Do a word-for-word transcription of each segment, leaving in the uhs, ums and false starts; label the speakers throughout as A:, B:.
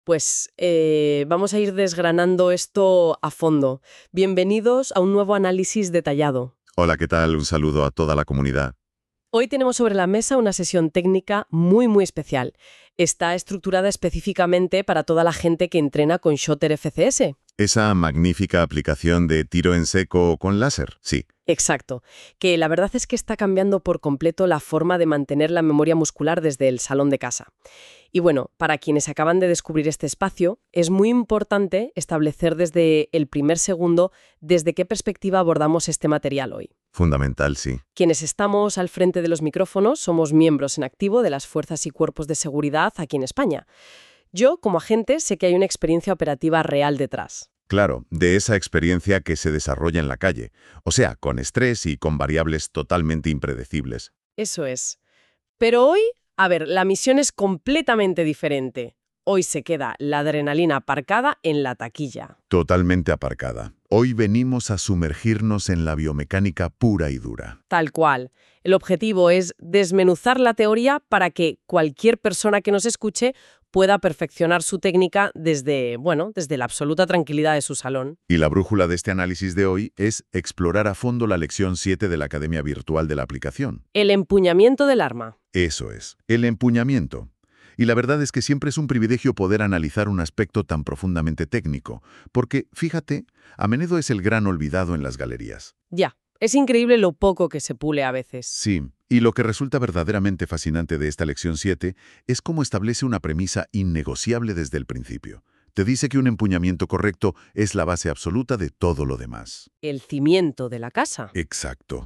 A: Pues eh, vamos a ir desgranando esto a fondo. Bienvenidos a un nuevo análisis detallado.
B: Hola, ¿qué tal? Un saludo a toda la comunidad.
A: Hoy tenemos sobre la mesa una sesión técnica muy, muy especial. Está estructurada específicamente para toda la gente que entrena con Shotter F C S.
B: Esa magnífica aplicación de tiro en seco con láser, sí.
A: Exacto, que la verdad es que está cambiando por completo la forma de mantener la memoria muscular desde el salón de casa. Y bueno, para quienes acaban de descubrir este espacio, es muy importante establecer desde el primer segundo desde qué perspectiva abordamos este material hoy.
B: Fundamental, sí.
A: Quienes estamos al frente de los micrófonos somos miembros en activo de las fuerzas y cuerpos de seguridad aquí en España. Yo, como agente, sé que hay una experiencia operativa real detrás.
B: Claro, de esa experiencia que se desarrolla en la calle, o sea, con estrés y con variables totalmente impredecibles.
A: Eso es. Pero hoy, a ver, la misión es completamente diferente. Hoy se queda la adrenalina aparcada en la taquilla.
B: Totalmente aparcada. Hoy venimos a sumergirnos en la biomecánica pura y dura.
A: Tal cual. El objetivo es desmenuzar la teoría para que cualquier persona que nos escuche pueda perfeccionar su técnica desde, bueno, desde la absoluta tranquilidad de su salón.
B: Y la brújula de este análisis de hoy es explorar a fondo la lección siete de la Academia Virtual de la Aplicación.
A: El empuñamiento del arma.
B: Eso es, el empuñamiento. Y la verdad es que siempre es un privilegio poder analizar un aspecto tan profundamente técnico, porque, fíjate, a menudo es el gran olvidado en las galerías.
A: Ya, es increíble lo poco que se pule a veces.
B: Sí, y lo que resulta verdaderamente fascinante de esta lección siete es cómo establece una premisa innegociable desde el principio. Te dice que un empuñamiento correcto es la base absoluta de todo lo demás.
A: El cimiento de la casa.
B: Exacto.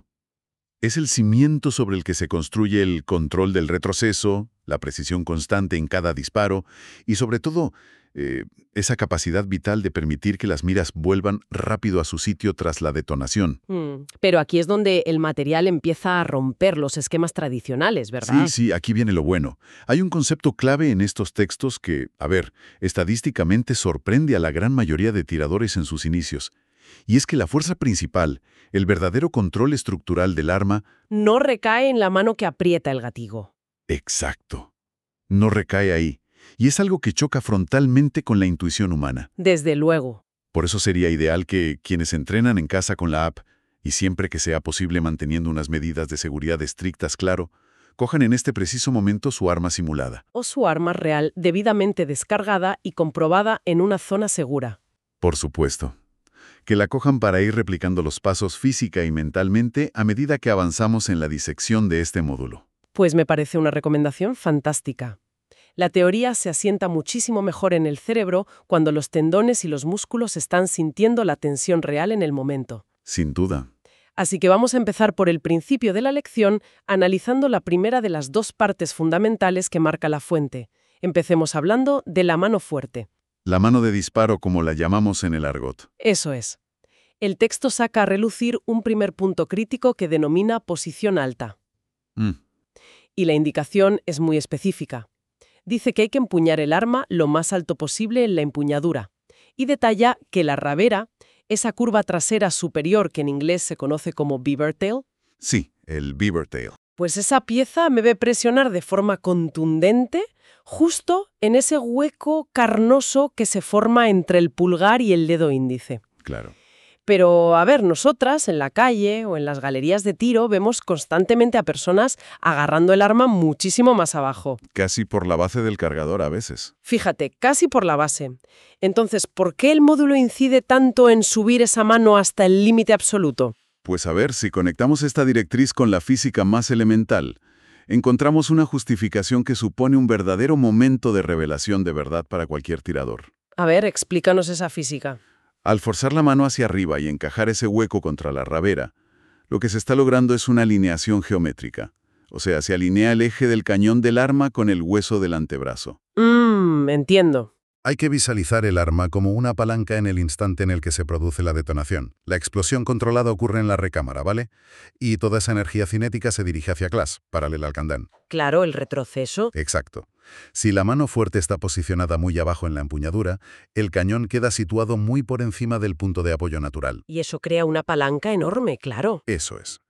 B: Es el cimiento sobre el que se construye el control del retroceso, la precisión constante en cada disparo y, sobre todo, eh, esa capacidad vital de permitir que las miras vuelvan rápido a su sitio tras la detonación.
A: Mm, pero aquí es donde el material empieza a romper los esquemas tradicionales, ¿verdad?
B: Sí, sí, aquí viene lo bueno. Hay un concepto clave en estos textos que, a ver, estadísticamente sorprende a la gran mayoría de tiradores en sus inicios. Y es que la fuerza principal, el verdadero control estructural del arma...
A: No recae en la mano que aprieta el gatigo.
B: Exacto. No recae ahí. Y es algo que choca frontalmente con la intuición humana.
A: Desde luego.
B: Por eso sería ideal que quienes entrenan en casa con la app, y siempre que sea posible manteniendo unas medidas de seguridad estrictas, claro, cojan en este preciso momento su arma simulada.
A: O su arma real debidamente descargada y comprobada en una zona segura.
B: Por supuesto. Que la cojan para ir replicando los pasos física y mentalmente a medida que avanzamos en la disección de este módulo.
A: Pues me parece una recomendación fantástica. La teoría se asienta muchísimo mejor en el cerebro cuando los tendones y los músculos están sintiendo la tensión real en el momento.
B: Sin duda.
A: Así que vamos a empezar por el principio de la lección, analizando la primera de las dos partes fundamentales que marca la fuente. Empecemos hablando de la mano fuerte.
B: La mano de disparo, como la llamamos en el argot.
A: Eso es. El texto saca a relucir un primer punto crítico que denomina posición alta.
B: Mm.
A: Y la indicación es muy específica. Dice que hay que empuñar el arma lo más alto posible en la empuñadura. Y detalla que la rabera, esa curva trasera superior que en inglés se conoce como beaver tail,
B: Sí, el beaver tail.
A: pues esa pieza me ve presionar de forma contundente justo en ese hueco carnoso que se forma entre el pulgar y el dedo índice.
B: Claro.
A: Pero, a ver, nosotras en la calle o en las galerías de tiro vemos constantemente a personas agarrando el arma muchísimo más abajo.
B: Casi por la base del cargador a veces.
A: Fíjate, casi por la base. Entonces, ¿por qué el módulo incide tanto en subir esa mano hasta el límite absoluto?
B: Pues a ver, si conectamos esta directriz con la física más elemental, encontramos una justificación que supone un verdadero momento de revelación de verdad para cualquier tirador.
A: A ver, explícanos esa física.
B: Al forzar la mano hacia arriba y encajar ese hueco contra la rabera, lo que se está logrando es una alineación geométrica. O sea, se alinea el eje del cañón del arma con el hueso del antebrazo.
A: Mmm, entiendo.
C: Hay que visualizar el arma como una palanca en el instante en el que se produce la detonación. La explosión controlada ocurre en la recámara, ¿vale? Y toda esa energía cinética se dirige hacia Clash, paralela al candán.
A: Claro, el retroceso.
C: Exacto. Si la mano fuerte está posicionada muy abajo en la empuñadura, el cañón queda situado muy por encima del punto de apoyo natural.
A: Y eso crea una palanca enorme, claro.
C: Eso es.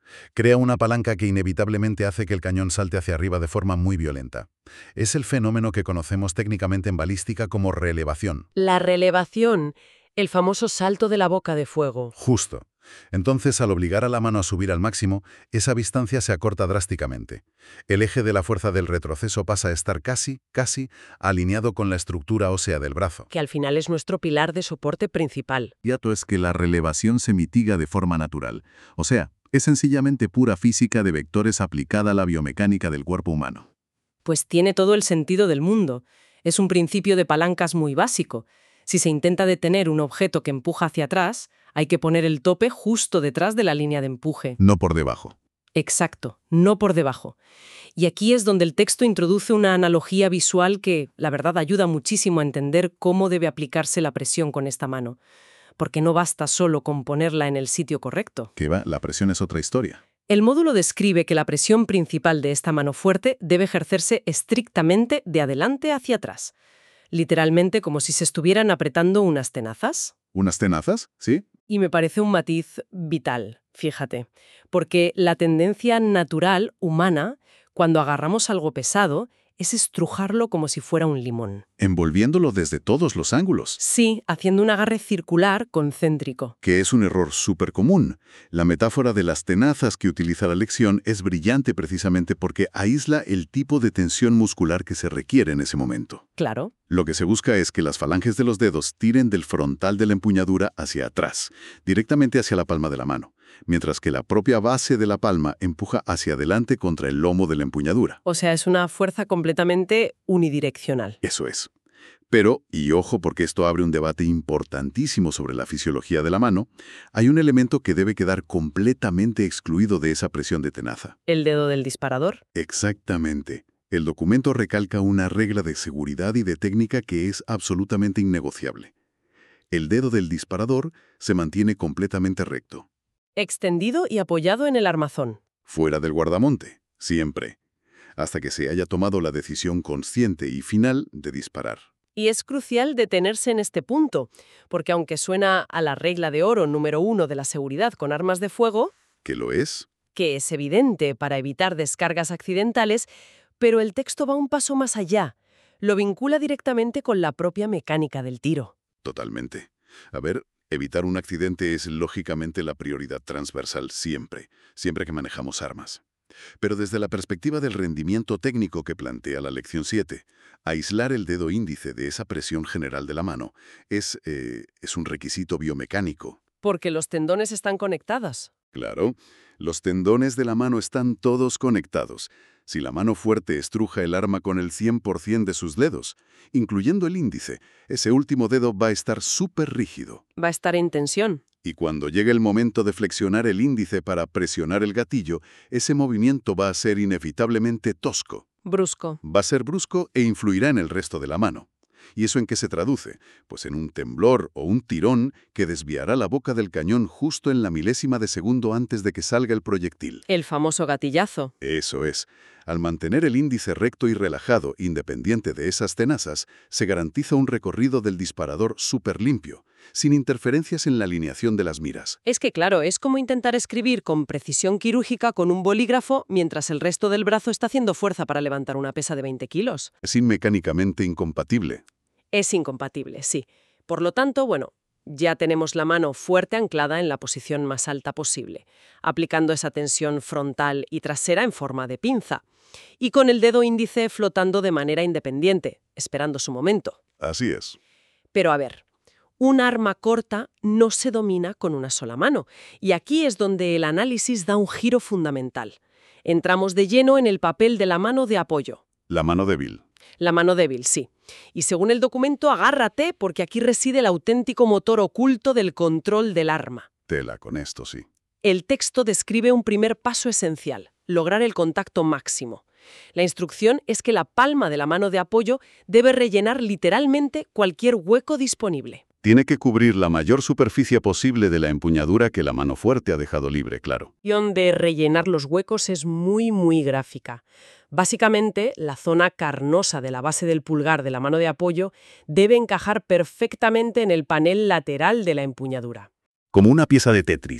C: Crea una palanca que inevitablemente hace que el cañón salte hacia arriba de forma muy violenta. Es el fenómeno que conocemos técnicamente en balística como relevación.
A: La relevación, el famoso salto de la boca de fuego.
C: Justo. Entonces, al obligar a la mano a subir al máximo, esa distancia se acorta drásticamente. El eje de la fuerza del retroceso pasa a estar casi, casi, alineado con la estructura ósea del brazo.
A: Que al final es nuestro pilar de soporte principal.
B: El cierto es que la relevación se mitiga de forma natural. O sea, es sencillamente pura física de vectores aplicada a la biomecánica del cuerpo humano.
A: Pues tiene todo el sentido del mundo. Es un principio de palancas muy básico. Si se intenta detener un objeto que empuja hacia atrás, hay que poner el tope justo detrás de la línea de empuje.
B: No por debajo.
A: Exacto, no por debajo. Y aquí es donde el texto introduce una analogía visual que, la verdad, ayuda muchísimo a entender cómo debe aplicarse la presión con esta mano. Porque no basta solo con ponerla en el sitio correcto.
B: Que va, la presión es otra historia.
A: El módulo describe que la presión principal de esta mano fuerte debe ejercerse estrictamente de adelante hacia atrás. Literalmente como si se estuvieran apretando unas tenazas.
B: ¿Unas tenazas? ¿Sí?
A: Y me parece un matiz vital, fíjate, porque la tendencia natural humana, cuando agarramos algo pesado, es estrujarlo como si fuera un limón.
B: Envolviéndolo desde todos los ángulos.
A: Sí, haciendo un agarre circular concéntrico.
B: Que es un error súper común. La metáfora de las tenazas que utiliza la lección es brillante precisamente porque aísla el tipo de tensión muscular que se requiere en ese momento.
A: Claro.
B: Lo que se busca es que las falanges de los dedos tiren del frontal de la empuñadura hacia atrás, directamente hacia la palma de la mano, mientras que la propia base de la palma empuja hacia adelante contra el lomo de la empuñadura.
A: O sea, es una fuerza completamente unidireccional.
B: Eso es. Pero, y ojo porque esto abre un debate importantísimo sobre la fisiología de la mano, hay un elemento que debe quedar completamente excluido de esa presión de tenaza.
A: ¿El dedo del disparador?
B: Exactamente. El documento recalca una regla de seguridad y de técnica que es absolutamente innegociable. El dedo del disparador se mantiene completamente recto.
A: Extendido y apoyado en el armazón.
B: Fuera del guardamonte, siempre. Hasta que se haya tomado la decisión consciente y final de disparar.
A: Y es crucial detenerse en este punto, porque aunque suena a la regla de oro número uno de la seguridad con armas de fuego,
B: ¿Qué lo es?
A: que es evidente para evitar descargas accidentales, pero el texto va un paso más allá. Lo vincula directamente con la propia mecánica del tiro.
B: Totalmente. A ver, evitar un accidente es lógicamente la prioridad transversal siempre, siempre que manejamos armas. Pero desde la perspectiva del rendimiento técnico que plantea la lección siete, aislar el dedo índice de esa presión general de la mano es, eh, es un requisito biomecánico.
A: Porque los tendones están conectados.
B: Claro, los tendones de la mano están todos conectados. Si la mano fuerte estruja el arma con el cien por cien de sus dedos, incluyendo el índice, ese último dedo va a estar súper rígido.
A: Va a estar en tensión.
B: Y cuando llegue el momento de flexionar el índice para presionar el gatillo, ese movimiento va a ser inevitablemente tosco.
A: Brusco.
B: Va a ser brusco e influirá en el resto de la mano. ¿Y eso en qué se traduce? Pues en un temblor o un tirón que desviará la boca del cañón justo en la milésima de segundo antes de que salga el proyectil.
A: El famoso gatillazo.
B: Eso es. Al mantener el índice recto y relajado, independiente de esas tenazas, se garantiza un recorrido del disparador súper limpio, sin interferencias en la alineación de las miras.
A: Es que claro, es como intentar escribir con precisión quirúrgica con un bolígrafo mientras el resto del brazo está haciendo fuerza para levantar una pesa de veinte kilos.
B: Es mecánicamente incompatible.
A: Es incompatible, sí. Por lo tanto, bueno, ya tenemos la mano fuerte anclada en la posición más alta posible, aplicando esa tensión frontal y trasera en forma de pinza, y con el dedo índice flotando de manera independiente, esperando su momento.
B: Así es.
A: Pero a ver, un arma corta no se domina con una sola mano, y aquí es donde el análisis da un giro fundamental. Entramos de lleno en el papel de la mano de apoyo.
B: La mano débil.
A: La mano débil, sí. Y según el documento, agárrate porque aquí reside el auténtico motor oculto del control del arma.
B: Tela con esto, sí.
A: El texto describe un primer paso esencial, lograr el contacto máximo. La instrucción es que la palma de la mano de apoyo debe rellenar literalmente cualquier hueco disponible.
B: Tiene que cubrir la mayor superficie posible de la empuñadura que la mano fuerte ha dejado libre, claro.
A: La opción de rellenar los huecos es muy, muy gráfica. Básicamente, la zona carnosa de la base del pulgar de la mano de apoyo debe encajar perfectamente en el panel lateral de la empuñadura.
B: Como una pieza de Tetris.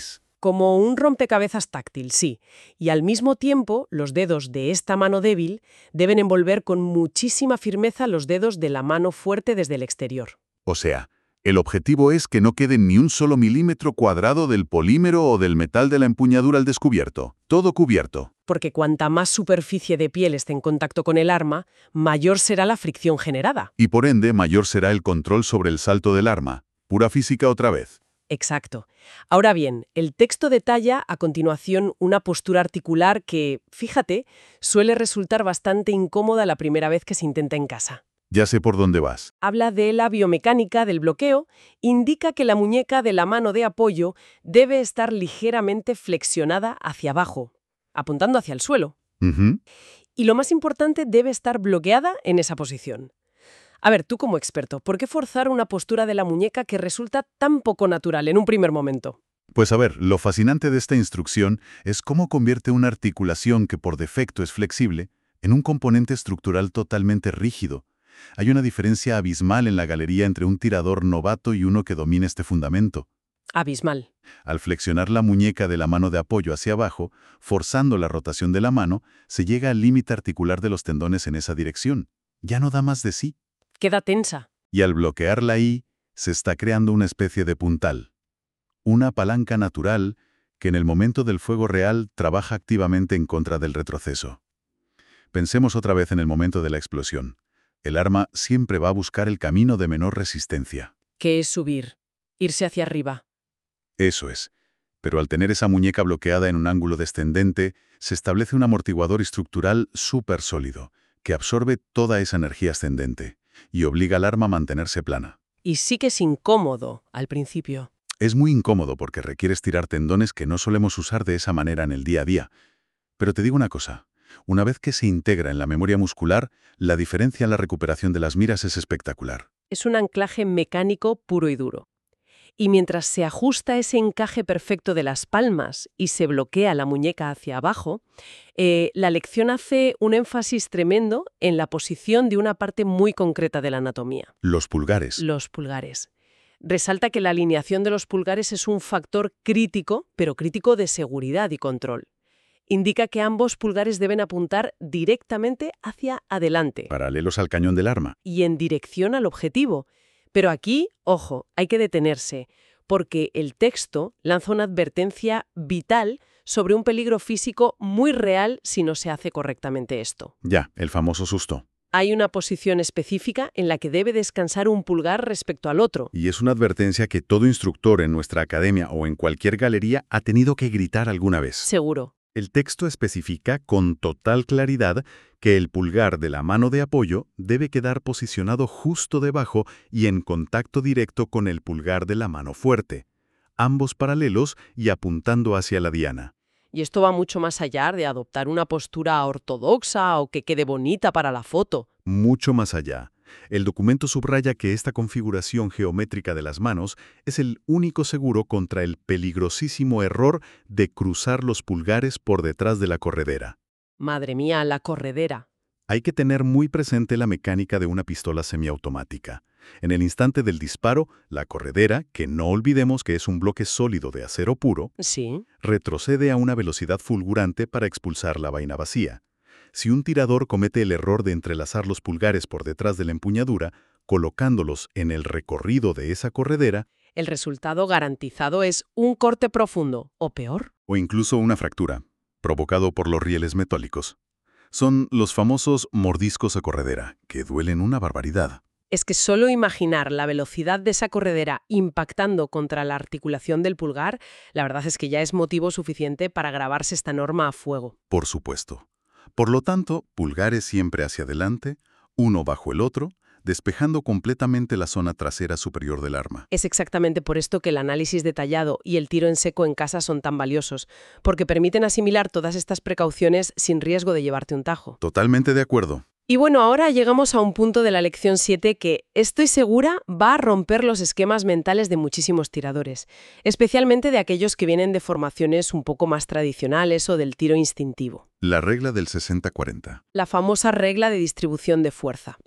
A: Como un rompecabezas táctil, sí. Y al mismo tiempo, los dedos de esta mano débil deben envolver con muchísima firmeza los dedos de la mano fuerte desde el exterior.
B: O sea, el objetivo es que no quede ni un solo milímetro cuadrado del polímero o del metal de la empuñadura al descubierto. Todo cubierto.
A: Porque cuanta más superficie de piel esté en contacto con el arma, mayor será la fricción generada.
B: Y por ende, mayor será el control sobre el salto del arma. Pura física otra vez.
A: Exacto. Ahora bien, el texto detalla a continuación una postura articular que, fíjate, suele resultar bastante incómoda la primera vez que se intenta en casa.
B: Ya sé por dónde vas.
A: Habla de la biomecánica del bloqueo, indica que la muñeca de la mano de apoyo debe estar ligeramente flexionada hacia abajo, apuntando hacia el suelo.
B: Uh-huh.
A: Y lo más importante, debe estar bloqueada en esa posición. A ver, tú como experto, ¿por qué forzar una postura de la muñeca que resulta tan poco natural en un primer momento?
B: Pues a ver, lo fascinante de esta instrucción es cómo convierte una articulación que por defecto es flexible en un componente estructural totalmente rígido. Hay una diferencia abismal en la galería entre un tirador novato y uno que domina este fundamento.
A: Abismal.
B: Al flexionar la muñeca de la mano de apoyo hacia abajo, forzando la rotación de la mano, se llega al límite articular de los tendones en esa dirección. Ya no da más de sí.
A: Queda tensa.
B: Y al bloquearla ahí, se está creando una especie de puntal. Una palanca natural que en el momento del fuego real trabaja activamente en contra del retroceso. Pensemos otra vez en el momento de la explosión. El arma siempre va a buscar el camino de menor resistencia.
A: ¿Qué es subir? Irse hacia arriba.
B: Eso es. Pero al tener esa muñeca bloqueada en un ángulo descendente, se establece un amortiguador estructural súper sólido, que absorbe toda esa energía ascendente y obliga al arma a mantenerse plana.
A: Y sí que es incómodo al principio.
B: Es muy incómodo porque requiere estirar tendones que no solemos usar de esa manera en el día a día. Pero te digo una cosa, una vez que se integra en la memoria muscular, la diferencia en la recuperación de las miras es espectacular.
A: Es un anclaje mecánico puro y duro. Y mientras se ajusta ese encaje perfecto de las palmas y se bloquea la muñeca hacia abajo, eh, la lección hace un énfasis tremendo en la posición de una parte muy concreta de la anatomía.
B: Los pulgares.
A: Los pulgares. Resalta que la alineación de los pulgares es un factor crítico, pero crítico de seguridad y control. Indica que ambos pulgares deben apuntar directamente hacia adelante.
B: Paralelos al cañón del arma.
A: Y en dirección al objetivo. Pero aquí, ojo, hay que detenerse, porque el texto lanza una advertencia vital sobre un peligro físico muy real si no se hace correctamente esto.
B: Ya, el famoso susto.
A: Hay una posición específica en la que debe descansar un pulgar respecto al otro.
B: Y es una advertencia que todo instructor en nuestra academia o en cualquier galería ha tenido que gritar alguna vez.
A: Seguro.
B: El texto especifica con total claridad que el pulgar de la mano de apoyo debe quedar posicionado justo debajo y en contacto directo con el pulgar de la mano fuerte, ambos paralelos y apuntando hacia la diana.
A: Y esto va mucho más allá de adoptar una postura ortodoxa o que quede bonita para la foto.
B: Mucho más allá. El documento subraya que esta configuración geométrica de las manos es el único seguro contra el peligrosísimo error de cruzar los pulgares por detrás de la corredera.
A: Madre mía, la corredera.
B: Hay que tener muy presente la mecánica de una pistola semiautomática. En el instante del disparo, la corredera, que no olvidemos que es un bloque sólido de acero puro,
A: Sí.
B: retrocede a una velocidad fulgurante para expulsar la vaina vacía. Si un tirador comete el error de entrelazar los pulgares por detrás de la empuñadura, colocándolos en el recorrido de esa corredera,
A: El resultado garantizado es un corte profundo, o peor.
B: o incluso una fractura, provocado por los rieles metálicos. Son los famosos mordiscos a corredera, que duelen una barbaridad.
A: Es que solo imaginar la velocidad de esa corredera impactando contra la articulación del pulgar, la verdad es que ya es motivo suficiente para grabarse esta norma a fuego.
B: Por supuesto. Por lo tanto, pulgares siempre hacia adelante, uno bajo el otro, despejando completamente la zona trasera superior del arma.
A: Es exactamente por esto que el análisis detallado y el tiro en seco en casa son tan valiosos, porque permiten asimilar todas estas precauciones sin riesgo de llevarte un tajo.
B: Totalmente de acuerdo.
A: Y bueno, ahora llegamos a un punto de la lección siete que, estoy segura, va a romper los esquemas mentales de muchísimos tiradores, especialmente de aquellos que vienen de formaciones un poco más tradicionales o del tiro instintivo.
B: La regla del sesenta cuarenta.
A: La famosa regla de distribución de fuerza.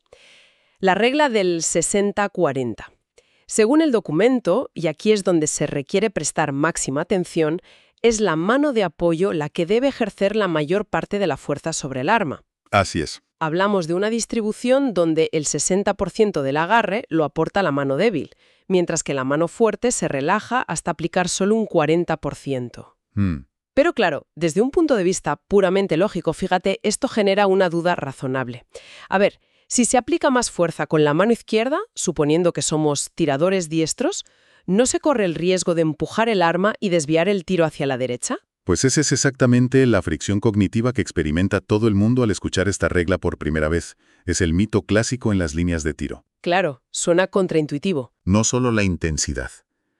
A: La regla del sesenta cuarenta. Según el documento, y aquí es donde se requiere prestar máxima atención, es la mano de apoyo la que debe ejercer la mayor parte de la fuerza sobre el arma.
B: Así es.
A: Hablamos de una distribución donde el sesenta por ciento del agarre lo aporta la mano débil, mientras que la mano fuerte se relaja hasta aplicar solo un cuarenta por ciento.
B: Mm.
A: Pero claro, desde un punto de vista puramente lógico, fíjate, esto genera una duda razonable. A ver, si se aplica más fuerza con la mano izquierda, suponiendo que somos tiradores diestros, ¿no se corre el riesgo de empujar el arma y desviar el tiro hacia la derecha?
B: Pues esa es exactamente la fricción cognitiva que experimenta todo el mundo al escuchar esta regla por primera vez. Es el mito clásico en las líneas de tiro.
A: Claro, suena contraintuitivo.
B: No solo la intensidad.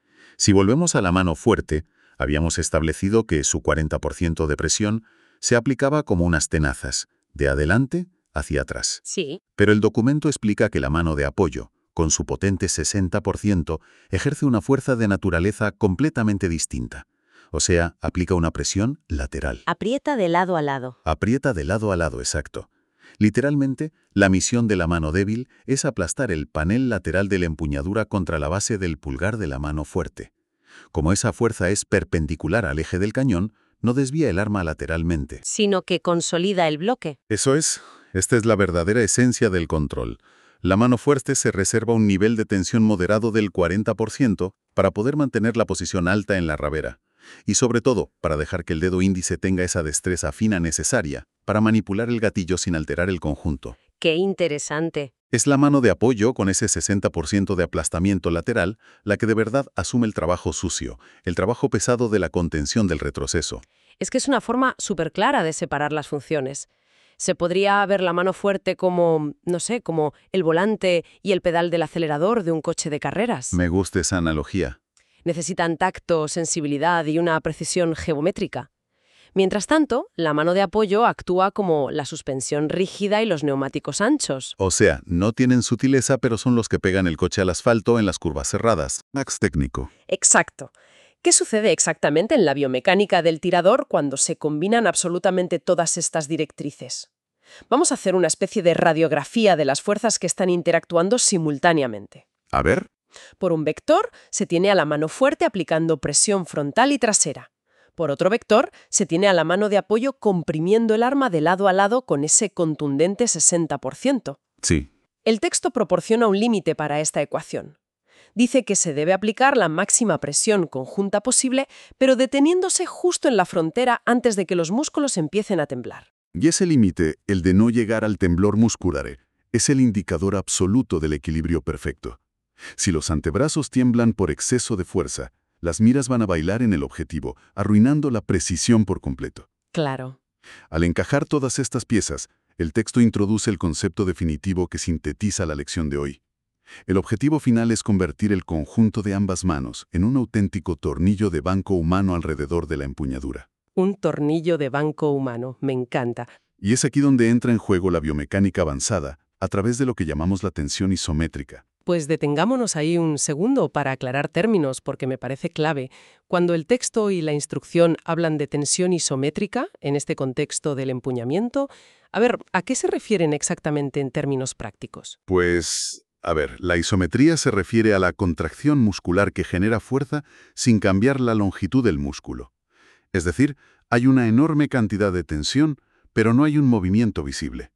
B: Si volvemos a la mano fuerte, habíamos establecido que su cuarenta por ciento de presión se aplicaba como unas tenazas, de adelante hacia atrás.
A: Sí.
B: Pero el documento explica que la mano de apoyo, con su potente sesenta por ciento, ejerce una fuerza de naturaleza completamente distinta. O sea, aplica una presión lateral.
D: Aprieta de lado a lado.
B: Aprieta de lado a lado, exacto. Literalmente, la misión de la mano débil es aplastar el panel lateral de la empuñadura contra la base del pulgar de la mano fuerte. Como esa fuerza es perpendicular al eje del cañón, no desvía el arma lateralmente.
D: Sino que consolida el bloque.
B: Eso es. Esta es la verdadera esencia del control. La mano fuerte se reserva un nivel de tensión moderado del cuarenta por ciento para poder mantener la posición alta en la rabera. Y sobre todo, para dejar que el dedo índice tenga esa destreza fina necesaria para manipular el gatillo sin alterar el conjunto.
D: ¡Qué interesante!
B: Es la mano de apoyo con ese sesenta por ciento de aplastamiento lateral la que de verdad asume el trabajo sucio, el trabajo pesado de la contención del retroceso.
A: Es que es una forma súper clara de separar las funciones. Se podría ver la mano fuerte como, no sé, como el volante y el pedal del acelerador de un coche de carreras.
B: Me gusta esa analogía.
A: Necesitan tacto, sensibilidad y una precisión geométrica. Mientras tanto, la mano de apoyo actúa como la suspensión rígida y los neumáticos anchos.
B: O sea, no tienen sutileza, pero son los que pegan el coche al asfalto en las curvas cerradas. Max técnico.
A: Exacto. ¿Qué sucede exactamente en la biomecánica del tirador cuando se combinan absolutamente todas estas directrices? Vamos a hacer una especie de radiografía de las fuerzas que están interactuando simultáneamente.
B: A ver.
A: Por un vector, se tiene a la mano fuerte aplicando presión frontal y trasera. Por otro vector, se tiene a la mano de apoyo comprimiendo el arma de lado a lado con ese contundente sesenta por ciento.
B: Sí.
A: El texto proporciona un límite para esta ecuación. Dice que se debe aplicar la máxima presión conjunta posible, pero deteniéndose justo en la frontera antes de que los músculos empiecen a temblar.
B: Y ese límite, el de no llegar al temblor muscular, es el indicador absoluto del equilibrio perfecto. Si los antebrazos tiemblan por exceso de fuerza, las miras van a bailar en el objetivo, arruinando la precisión por completo.
A: Claro.
B: Al encajar todas estas piezas, el texto introduce el concepto definitivo que sintetiza la lección de hoy. El objetivo final es convertir el conjunto de ambas manos en un auténtico tornillo de banco humano alrededor de la empuñadura.
A: Un tornillo de banco humano, me encanta.
B: Y es aquí donde entra en juego la biomecánica avanzada, a través de lo que llamamos la tensión isométrica.
A: Pues detengámonos ahí un segundo para aclarar términos, porque me parece clave. Cuando el texto y la instrucción hablan de tensión isométrica, en este contexto del empuñamiento, a ver, ¿a qué se refieren exactamente en términos prácticos?
B: Pues, a ver, la isometría se refiere a la contracción muscular que genera fuerza sin cambiar la longitud del músculo. Es decir, hay una enorme cantidad de tensión, pero no hay un movimiento visible.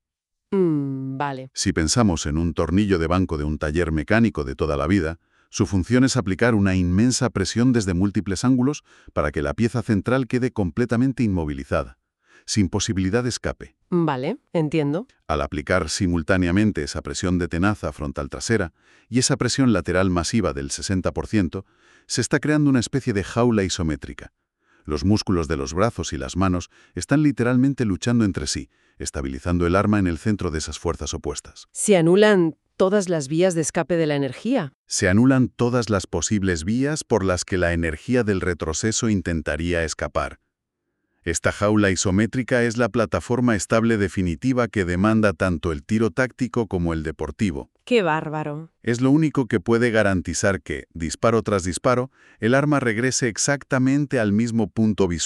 A: Mm, vale.
B: Si pensamos en un tornillo de banco de un taller mecánico de toda la vida, su función es aplicar una inmensa presión desde múltiples ángulos para que la pieza central quede completamente inmovilizada, sin posibilidad de escape.
A: Vale, entiendo.
B: Al aplicar simultáneamente esa presión de tenaza frontal trasera y esa presión lateral masiva del sesenta por ciento, se está creando una especie de jaula isométrica. Los músculos de los brazos y las manos están literalmente luchando entre sí, estabilizando el arma en el centro de esas fuerzas opuestas.
A: Se anulan todas las vías de escape de la energía.
B: Se anulan todas las posibles vías por las que la energía del retroceso intentaría escapar. Esta jaula isométrica es la plataforma estable definitiva que demanda tanto el tiro táctico como el deportivo.
A: ¡Qué bárbaro!
B: Es lo único que puede garantizar que, disparo tras disparo, el arma regrese exactamente al mismo punto visual.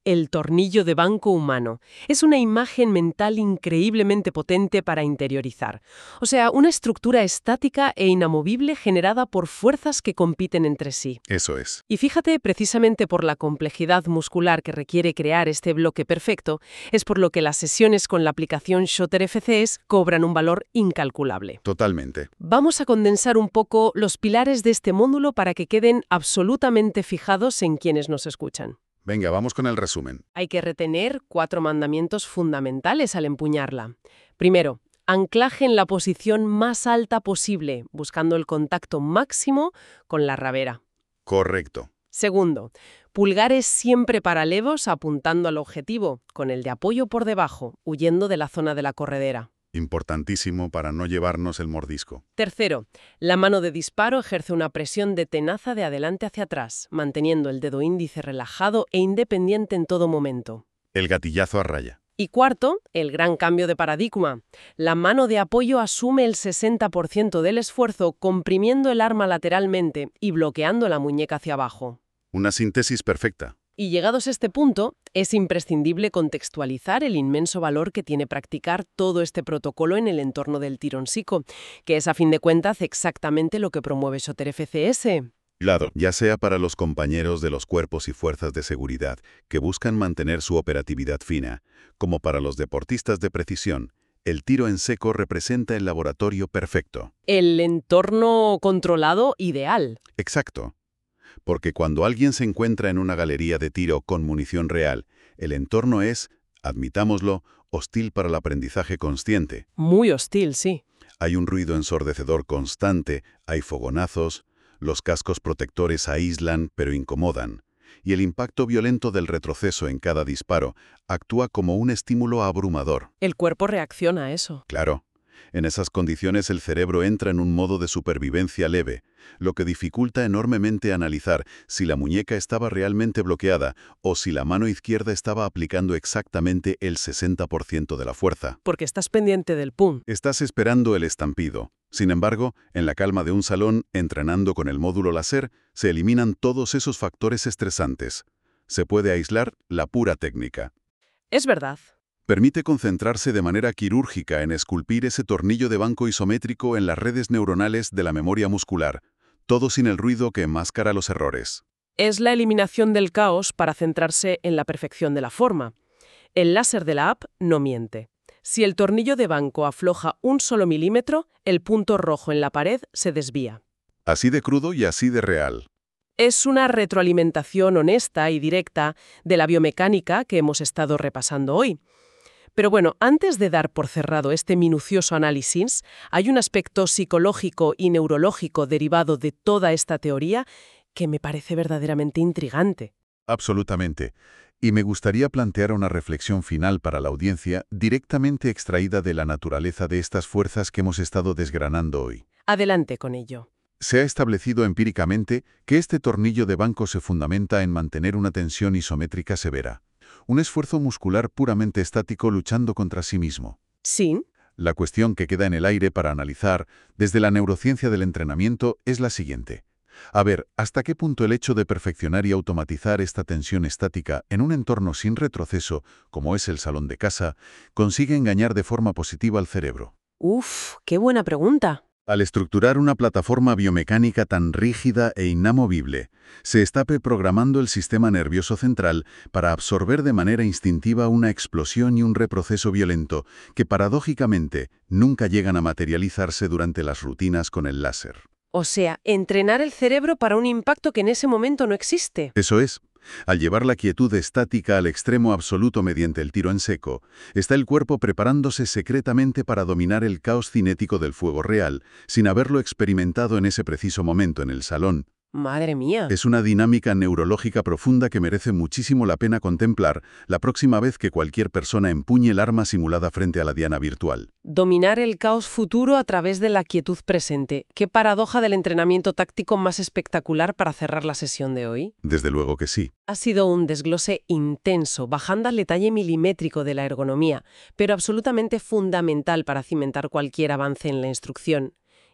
A: el tornillo de banco humano. Es una imagen mental increíblemente potente para interiorizar. O sea, una estructura estática e inamovible generada por fuerzas que compiten entre sí.
B: Eso es.
A: Y fíjate, precisamente por la complejidad muscular que requiere crear este bloque perfecto, es por lo que las sesiones con la aplicación Shotter F C S cobran un valor incalculable.
B: Totalmente.
A: Vamos a condensar un poco los pilares de este módulo para que queden absolutamente fijados en quienes nos escuchan.
B: Venga, vamos con el resumen.
A: Hay que retener cuatro mandamientos fundamentales al empuñarla. Primero, anclaje en la posición más alta posible, buscando el contacto máximo con la rabera.
B: Correcto.
A: Segundo, pulgares siempre paralelos apuntando al objetivo, con el de apoyo por debajo, huyendo de la zona de la corredera.
B: Importantísimo para no llevarnos el mordisco.
A: Tercero, la mano de disparo ejerce una presión de tenaza de adelante hacia atrás, manteniendo el dedo índice relajado e independiente en todo momento.
B: El gatillazo a raya.
A: Y cuarto, el gran cambio de paradigma. La mano de apoyo asume el sesenta por ciento del esfuerzo, comprimiendo el arma lateralmente y bloqueando la muñeca hacia abajo.
B: Una síntesis perfecta.
A: Y llegados a este punto, es imprescindible contextualizar el inmenso valor que tiene practicar todo este protocolo en el entorno del tiro en sico, que es a fin de cuentas exactamente lo que promueve Shotter F C S.
B: Claro.
C: Ya sea para los compañeros de los cuerpos y fuerzas de seguridad que buscan mantener su operatividad fina, como para los deportistas de precisión, el tiro en seco representa el laboratorio perfecto.
A: El entorno controlado ideal.
C: Exacto. Porque cuando alguien se encuentra en una galería de tiro con munición real, el entorno es, admitámoslo, hostil para el aprendizaje consciente.
A: Muy hostil, sí.
C: Hay un ruido ensordecedor constante, hay fogonazos, los cascos protectores aíslan pero incomodan, y el impacto violento del retroceso en cada disparo actúa como un estímulo abrumador.
A: El cuerpo reacciona a eso.
C: Claro. En esas condiciones el cerebro entra en un modo de supervivencia leve, lo que dificulta enormemente analizar si la muñeca estaba realmente bloqueada o si la mano izquierda estaba aplicando exactamente el sesenta por ciento de la fuerza.
A: Porque estás pendiente del pum.
C: Estás esperando el estampido. Sin embargo, en la calma de un salón, entrenando con el módulo láser, se eliminan todos esos factores estresantes. Se puede aislar la pura técnica.
A: Es verdad.
C: Permite concentrarse de manera quirúrgica en esculpir ese tornillo de banco isométrico en las redes neuronales de la memoria muscular, todo sin el ruido que enmascara los errores.
A: Es la eliminación del caos para centrarse en la perfección de la forma. El láser de la app no miente. Si el tornillo de banco afloja un solo milímetro, el punto rojo en la pared se desvía.
C: Así de crudo y así de real.
A: Es una retroalimentación honesta y directa de la biomecánica que hemos estado repasando hoy. Pero bueno, antes de dar por cerrado este minucioso análisis, hay un aspecto psicológico y neurológico derivado de toda esta teoría que me parece verdaderamente intrigante.
C: Absolutamente. Y me gustaría plantear una reflexión final para la audiencia directamente extraída de la naturaleza de estas fuerzas que hemos estado desgranando hoy.
A: Adelante con ello.
C: Se ha establecido empíricamente que este tornillo de banco se fundamenta en mantener una tensión isométrica severa. Un esfuerzo muscular puramente estático luchando contra sí mismo.
A: Sí.
C: La cuestión que queda en el aire para analizar desde la neurociencia del entrenamiento es la siguiente. A ver, ¿hasta qué punto el hecho de perfeccionar y automatizar esta tensión estática en un entorno sin retroceso, como es el salón de casa, consigue engañar de forma positiva al cerebro?
A: Uf, qué buena pregunta.
C: Al estructurar una plataforma biomecánica tan rígida e inamovible, se está preprogramando el sistema nervioso central para absorber de manera instintiva una explosión y un reproceso violento que paradójicamente nunca llegan a materializarse durante las rutinas con el láser.
A: O sea, entrenar el cerebro para un impacto que en ese momento no existe.
C: Eso es. Al llevar la quietud estática al extremo absoluto mediante el tiro en seco, está el cuerpo preparándose secretamente para dominar el caos cinético del fuego real, sin haberlo experimentado en ese preciso momento en el salón.
A: Madre mía.
C: Es una dinámica neurológica profunda que merece muchísimo la pena contemplar la próxima vez que cualquier persona empuñe el arma simulada frente a la diana virtual.
A: Dominar el caos futuro a través de la quietud presente. Qué paradoja del entrenamiento táctico más espectacular para cerrar la sesión de hoy.
C: Desde luego que sí.
A: Ha sido un desglose intenso, bajando al detalle milimétrico de la ergonomía, pero absolutamente fundamental para cimentar cualquier avance en la instrucción.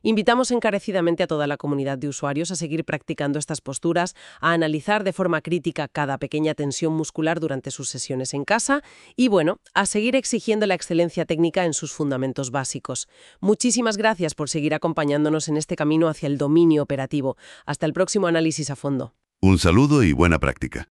A: Invitamos encarecidamente a toda la comunidad de usuarios a seguir practicando estas posturas, a analizar de forma crítica cada pequeña tensión muscular durante sus sesiones en casa y, bueno, a seguir exigiendo la excelencia técnica en sus fundamentos básicos. Muchísimas gracias por seguir acompañándonos en este camino hacia el dominio operativo. Hasta el próximo análisis a fondo.
B: Un saludo y buena práctica.